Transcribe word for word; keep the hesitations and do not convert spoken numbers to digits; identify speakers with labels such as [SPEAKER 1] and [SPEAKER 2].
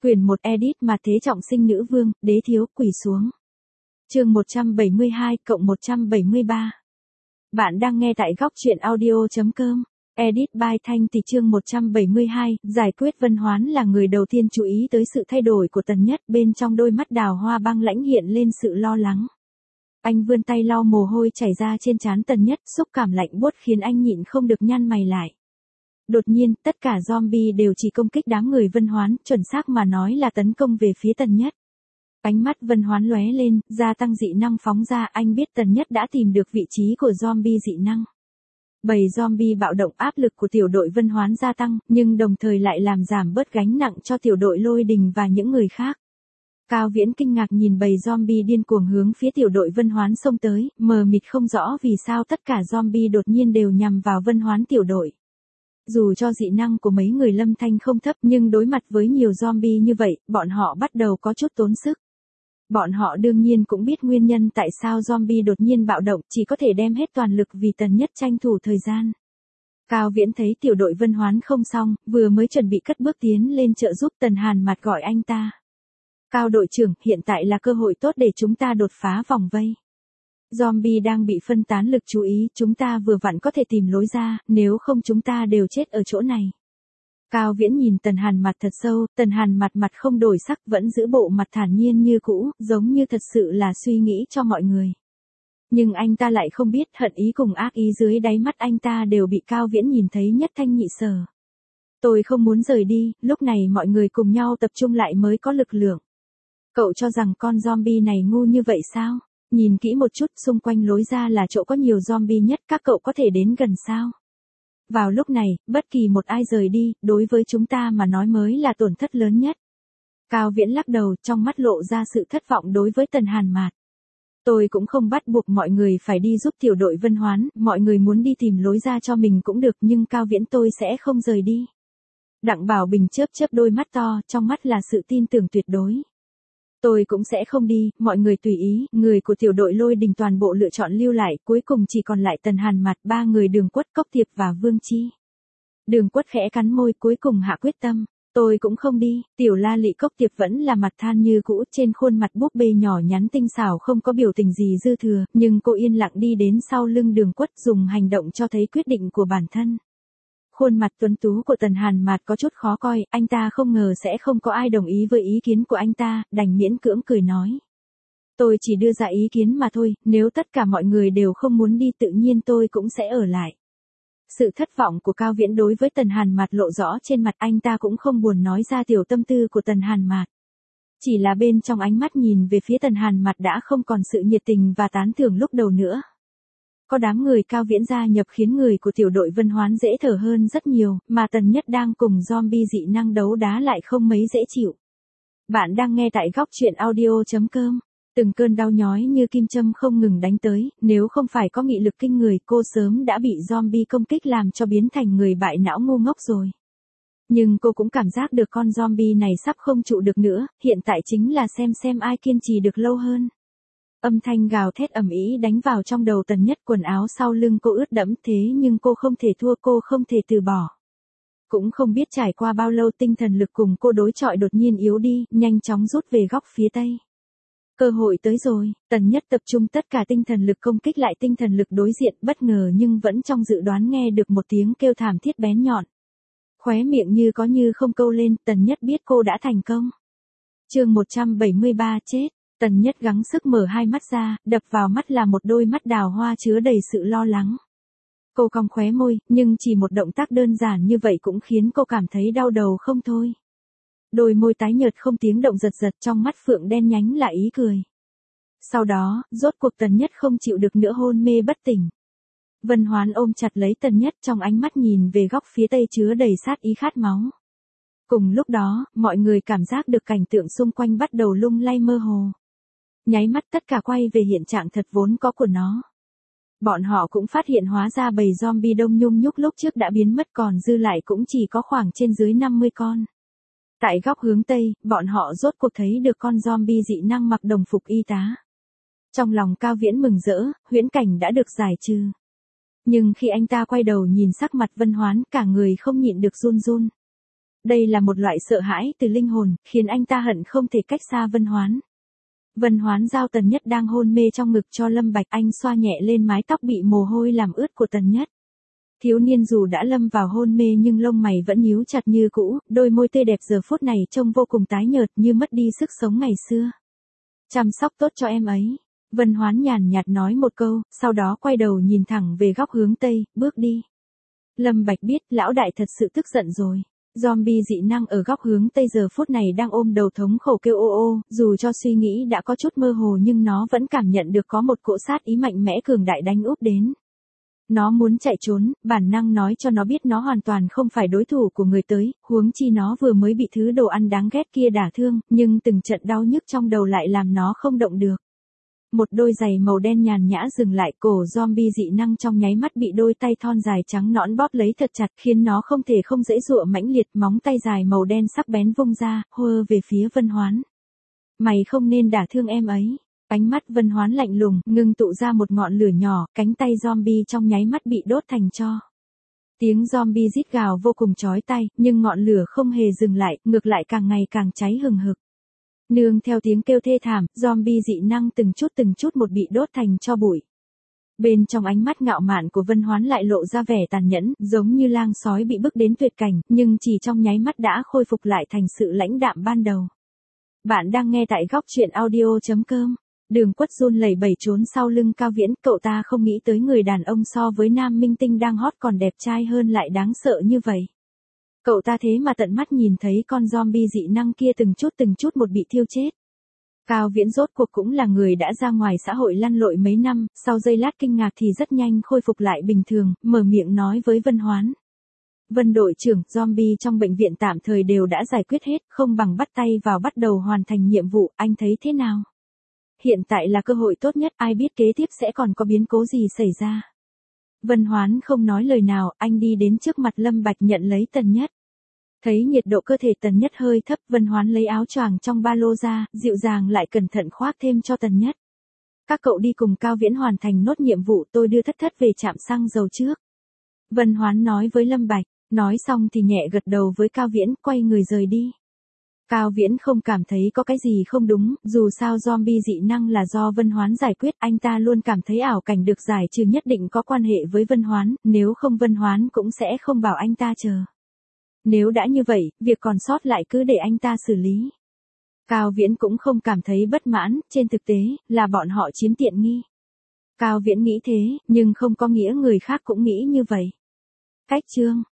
[SPEAKER 1] Quyển một edit mà thế trọng sinh nữ vương, đế thiếu, quỳ xuống. Chương một trăm bảy mươi hai cộng một trăm bảy mươi ba. Bạn đang nghe tại góc truyện audio.com. Edit by Thanh Thì chương một trăm bảy mươi hai, giải quyết Vân Hoán là người đầu tiên chú ý tới sự thay đổi của Tần Nhất, bên trong đôi mắt đào hoa băng lãnh hiện lên sự lo lắng. Anh vươn tay lau mồ hôi chảy ra trên trán Tần Nhất, xúc cảm lạnh buốt khiến anh nhịn không được nhăn mày lại. Đột nhiên, tất cả zombie đều chỉ công kích đám người Vân Hoán, chuẩn xác mà nói là tấn công về phía Tần Nhất. Ánh mắt Vân Hoán lóe lên, gia tăng dị năng phóng ra, anh biết Tần Nhất đã tìm được vị trí của zombie dị năng. Bầy zombie bạo động, áp lực của tiểu đội Vân Hoán gia tăng, nhưng đồng thời lại làm giảm bớt gánh nặng cho tiểu đội Lôi Đình và những người khác. Cao Viễn kinh ngạc nhìn bầy zombie điên cuồng hướng phía tiểu đội Vân Hoán xông tới, mờ mịt không rõ vì sao tất cả zombie đột nhiên đều nhằm vào Vân Hoán tiểu đội. Dù cho dị năng của mấy người Lâm Thanh không thấp, nhưng đối mặt với nhiều zombie như vậy, bọn họ bắt đầu có chút tốn sức. Bọn họ đương nhiên cũng biết nguyên nhân tại sao zombie đột nhiên bạo động, chỉ có thể đem hết toàn lực vì Tần Nhất tranh thủ thời gian. Cao Viễn thấy tiểu đội Vân Hoán không xong, vừa mới chuẩn bị cất bước tiến lên trợ giúp, Tần Hàn Mạt gọi anh ta. Cao đội trưởng, hiện tại là cơ hội tốt để chúng ta đột phá vòng vây. Zombie đang bị phân tán lực chú ý, chúng ta vừa vặn có thể tìm lối ra, nếu không chúng ta đều chết ở chỗ này. Cao Viễn nhìn Tần Hàn Mạt thật sâu, Tần Hàn Mạt mặt không đổi sắc, vẫn giữ bộ mặt thản nhiên như cũ, giống như thật sự là suy nghĩ cho mọi người. Nhưng anh ta lại không biết, hận ý cùng ác ý dưới đáy mắt anh ta đều bị Cao Viễn nhìn thấy nhất thanh nhị sở. Tôi không muốn rời đi, lúc này mọi người cùng nhau tập trung lại mới có lực lượng. Cậu cho rằng con zombie này ngu như vậy sao? Nhìn kỹ một chút, xung quanh lối ra là chỗ có nhiều zombie nhất, các cậu có thể đến gần sao? Vào lúc này, bất kỳ một ai rời đi, đối với chúng ta mà nói mới là tổn thất lớn nhất. Cao Viễn lắc đầu, trong mắt lộ ra sự thất vọng đối với Tần Hàn Mạt. Tôi cũng không bắt buộc mọi người phải đi giúp tiểu đội Vân Hoán, mọi người muốn đi tìm lối ra cho mình cũng được, nhưng Cao Viễn tôi sẽ không rời đi. Đặng Bảo Bình chớp chớp đôi mắt to, trong mắt là sự tin tưởng tuyệt đối. Tôi cũng sẽ không đi, mọi người tùy ý, người của tiểu đội Lôi Đình toàn bộ lựa chọn lưu lại, cuối cùng chỉ còn lại Tần Hàn Mạt, ba người Đường Quất, Cốc Tiệp và Vương Chi. Đường Quất khẽ cắn môi, cuối cùng hạ quyết tâm, tôi cũng không đi. Tiểu La Lị Cốc Tiệp vẫn là mặt than như cũ, trên khuôn mặt búp bê nhỏ nhắn tinh xảo không có biểu tình gì dư thừa, nhưng cô yên lặng đi đến sau lưng Đường Quất, dùng hành động cho thấy quyết định của bản thân. Khuôn mặt tuấn tú của Tần Hàn Mạt có chút khó coi, anh ta không ngờ sẽ không có ai đồng ý với ý kiến của anh ta, đành miễn cưỡng cười nói. Tôi chỉ đưa ra ý kiến mà thôi, nếu tất cả mọi người đều không muốn đi tự nhiên tôi cũng sẽ ở lại. Sự thất vọng của Cao Viễn đối với Tần Hàn Mạt lộ rõ trên mặt, anh ta cũng không buồn nói ra tiểu tâm tư của Tần Hàn Mạt. Chỉ là bên trong ánh mắt nhìn về phía Tần Hàn Mạt đã không còn sự nhiệt tình và tán thưởng lúc đầu nữa. Có đám người Cao Viễn gia nhập khiến người của tiểu đội Vân Hoán dễ thở hơn rất nhiều, mà Tần Nhất đang cùng zombie dị năng đấu đá lại không mấy dễ chịu. Bạn đang nghe tại góc truyện audio.com. Từng cơn đau nhói như kim châm không ngừng đánh tới, nếu không phải có nghị lực kinh người cô sớm đã bị zombie công kích làm cho biến thành người bại não ngu ngốc rồi. Nhưng cô cũng cảm giác được con zombie này sắp không trụ được nữa, hiện tại chính là xem xem ai kiên trì được lâu hơn. Âm thanh gào thét ầm ĩ đánh vào trong đầu Tần Nhất, quần áo sau lưng cô ướt đẫm, thế nhưng cô không thể thua, cô không thể từ bỏ. Cũng không biết trải qua bao lâu tinh thần lực cùng cô đối chọi đột nhiên yếu đi, nhanh chóng rút về góc phía tây. Cơ hội tới rồi, Tần Nhất tập trung tất cả tinh thần lực công kích lại tinh thần lực đối diện, bất ngờ nhưng vẫn trong dự đoán nghe được một tiếng kêu thảm thiết bén nhọn. Khóe miệng như có như không câu lên, Tần Nhất biết cô đã thành công. Chương một trăm bảy mươi ba chết. Tần Nhất gắng sức mở hai mắt ra, đập vào mắt là một đôi mắt đào hoa chứa đầy sự lo lắng. Cô cong khóe môi, nhưng chỉ một động tác đơn giản như vậy cũng khiến cô cảm thấy đau đầu không thôi. Đôi môi tái nhợt không tiếng động giật giật, trong mắt phượng đen nhánh là ý cười. Sau đó, rốt cuộc Tần Nhất không chịu được nữa hôn mê bất tỉnh. Vân Hoán ôm chặt lấy Tần Nhất, trong ánh mắt nhìn về góc phía tây chứa đầy sát ý khát máu. Cùng lúc đó, mọi người cảm giác được cảnh tượng xung quanh bắt đầu lung lay mơ hồ. Nháy mắt tất cả quay về hiện trạng thật vốn có của nó. Bọn họ cũng phát hiện hóa ra bầy zombie đông nhung nhúc lúc trước đã biến mất, còn dư lại cũng chỉ có khoảng trên dưới năm mươi con. Tại góc hướng tây, bọn họ rốt cuộc thấy được con zombie dị năng mặc đồng phục y tá. Trong lòng Cao Viễn mừng rỡ, huyễn cảnh đã được giải trừ. Nhưng khi anh ta quay đầu nhìn sắc mặt Vân Hoán, cả người không nhịn được run run. Đây là một loại sợ hãi từ linh hồn, khiến anh ta hận không thể cách xa Vân Hoán. Vân Hoán giao Tần Nhất đang hôn mê trong ngực cho Lâm Bạch, anh xoa nhẹ lên mái tóc bị mồ hôi làm ướt của Tần Nhất. Thiếu niên dù đã lâm vào hôn mê nhưng lông mày vẫn nhíu chặt như cũ, đôi môi tươi đẹp giờ phút này trông vô cùng tái nhợt như mất đi sức sống ngày xưa. Chăm sóc tốt cho em ấy. Vân Hoán nhàn nhạt nói một câu, sau đó quay đầu nhìn thẳng về góc hướng Tây, bước đi. Lâm Bạch biết lão đại thật sự tức giận rồi. Zombie dị năng ở góc hướng Tây giờ phút này đang ôm đầu thống khổ kêu ô ô, dù cho suy nghĩ đã có chút mơ hồ nhưng nó vẫn cảm nhận được có một cỗ sát ý mạnh mẽ cường đại đánh úp đến. Nó muốn chạy trốn, bản năng nói cho nó biết nó hoàn toàn không phải đối thủ của người tới, huống chi nó vừa mới bị thứ đồ ăn đáng ghét kia đả thương, nhưng từng trận đau nhức trong đầu lại làm nó không động được. Một đôi giày màu đen nhàn nhã dừng lại, cổ zombie dị năng trong nháy mắt bị đôi tay thon dài trắng nõn bóp lấy thật chặt, khiến nó không thể không dễ dụa mãnh liệt, móng tay dài màu đen sắc bén vung ra, hơ về phía Vân Hoán. Mày không nên đả thương em ấy. Ánh mắt Vân Hoán lạnh lùng, ngưng tụ ra một ngọn lửa nhỏ, cánh tay zombie trong nháy mắt bị đốt thành tro. Tiếng zombie rít gào vô cùng chói tai, nhưng ngọn lửa không hề dừng lại, ngược lại càng ngày càng cháy hừng hực. Nương theo tiếng kêu thê thảm, zombie dị năng từng chút từng chút một bị đốt thành tro bụi. Bên trong ánh mắt ngạo mạn của Vân Hoán lại lộ ra vẻ tàn nhẫn, giống như lang sói bị bức đến tuyệt cảnh, nhưng chỉ trong nháy mắt đã khôi phục lại thành sự lãnh đạm ban đầu. Bạn đang nghe tại góc truyện audio chấm com. Đường Quất run lẩy bẩy trốn sau lưng Cao Viễn, cậu ta không nghĩ tới người đàn ông so với nam minh tinh đang hot còn đẹp trai hơn lại đáng sợ như vậy. Cậu ta thế mà tận mắt nhìn thấy con zombie dị năng kia từng chút từng chút một bị thiêu chết. Cao Viễn rốt cuộc cũng là người đã ra ngoài xã hội lăn lội mấy năm, sau giây lát kinh ngạc thì rất nhanh khôi phục lại bình thường, mở miệng nói với Vân Hoán. Vân đội trưởng, zombie trong bệnh viện tạm thời đều đã giải quyết hết, không bằng bắt tay vào bắt đầu hoàn thành nhiệm vụ, anh thấy thế nào? Hiện tại là cơ hội tốt nhất, ai biết kế tiếp sẽ còn có biến cố gì xảy ra. Vân Hoán không nói lời nào, anh đi đến trước mặt Lâm Bạch nhận lấy Tần Nhất. Thấy nhiệt độ cơ thể Tần Nhất hơi thấp, Vân Hoán lấy áo choàng trong ba lô ra, dịu dàng lại cẩn thận khoác thêm cho Tần Nhất. Các cậu đi cùng Cao Viễn hoàn thành nốt nhiệm vụ, tôi đưa Thất Thất về trạm xăng dầu trước. Vân Hoán nói với Lâm Bạch, nói xong thì nhẹ gật đầu với Cao Viễn, quay người rời đi. Cao Viễn không cảm thấy có cái gì không đúng, dù sao zombie dị năng là do Vân Hoán giải quyết, anh ta luôn cảm thấy ảo cảnh được giải trừ nhất định có quan hệ với Vân Hoán, nếu không Vân Hoán cũng sẽ không bảo anh ta chờ. Nếu đã như vậy, việc còn sót lại cứ để anh ta xử lý. Cao Viễn cũng không cảm thấy bất mãn, trên thực tế, là bọn họ chiếm tiện nghi. Cao Viễn nghĩ thế, nhưng không có nghĩa người khác cũng nghĩ như vậy. Cách chương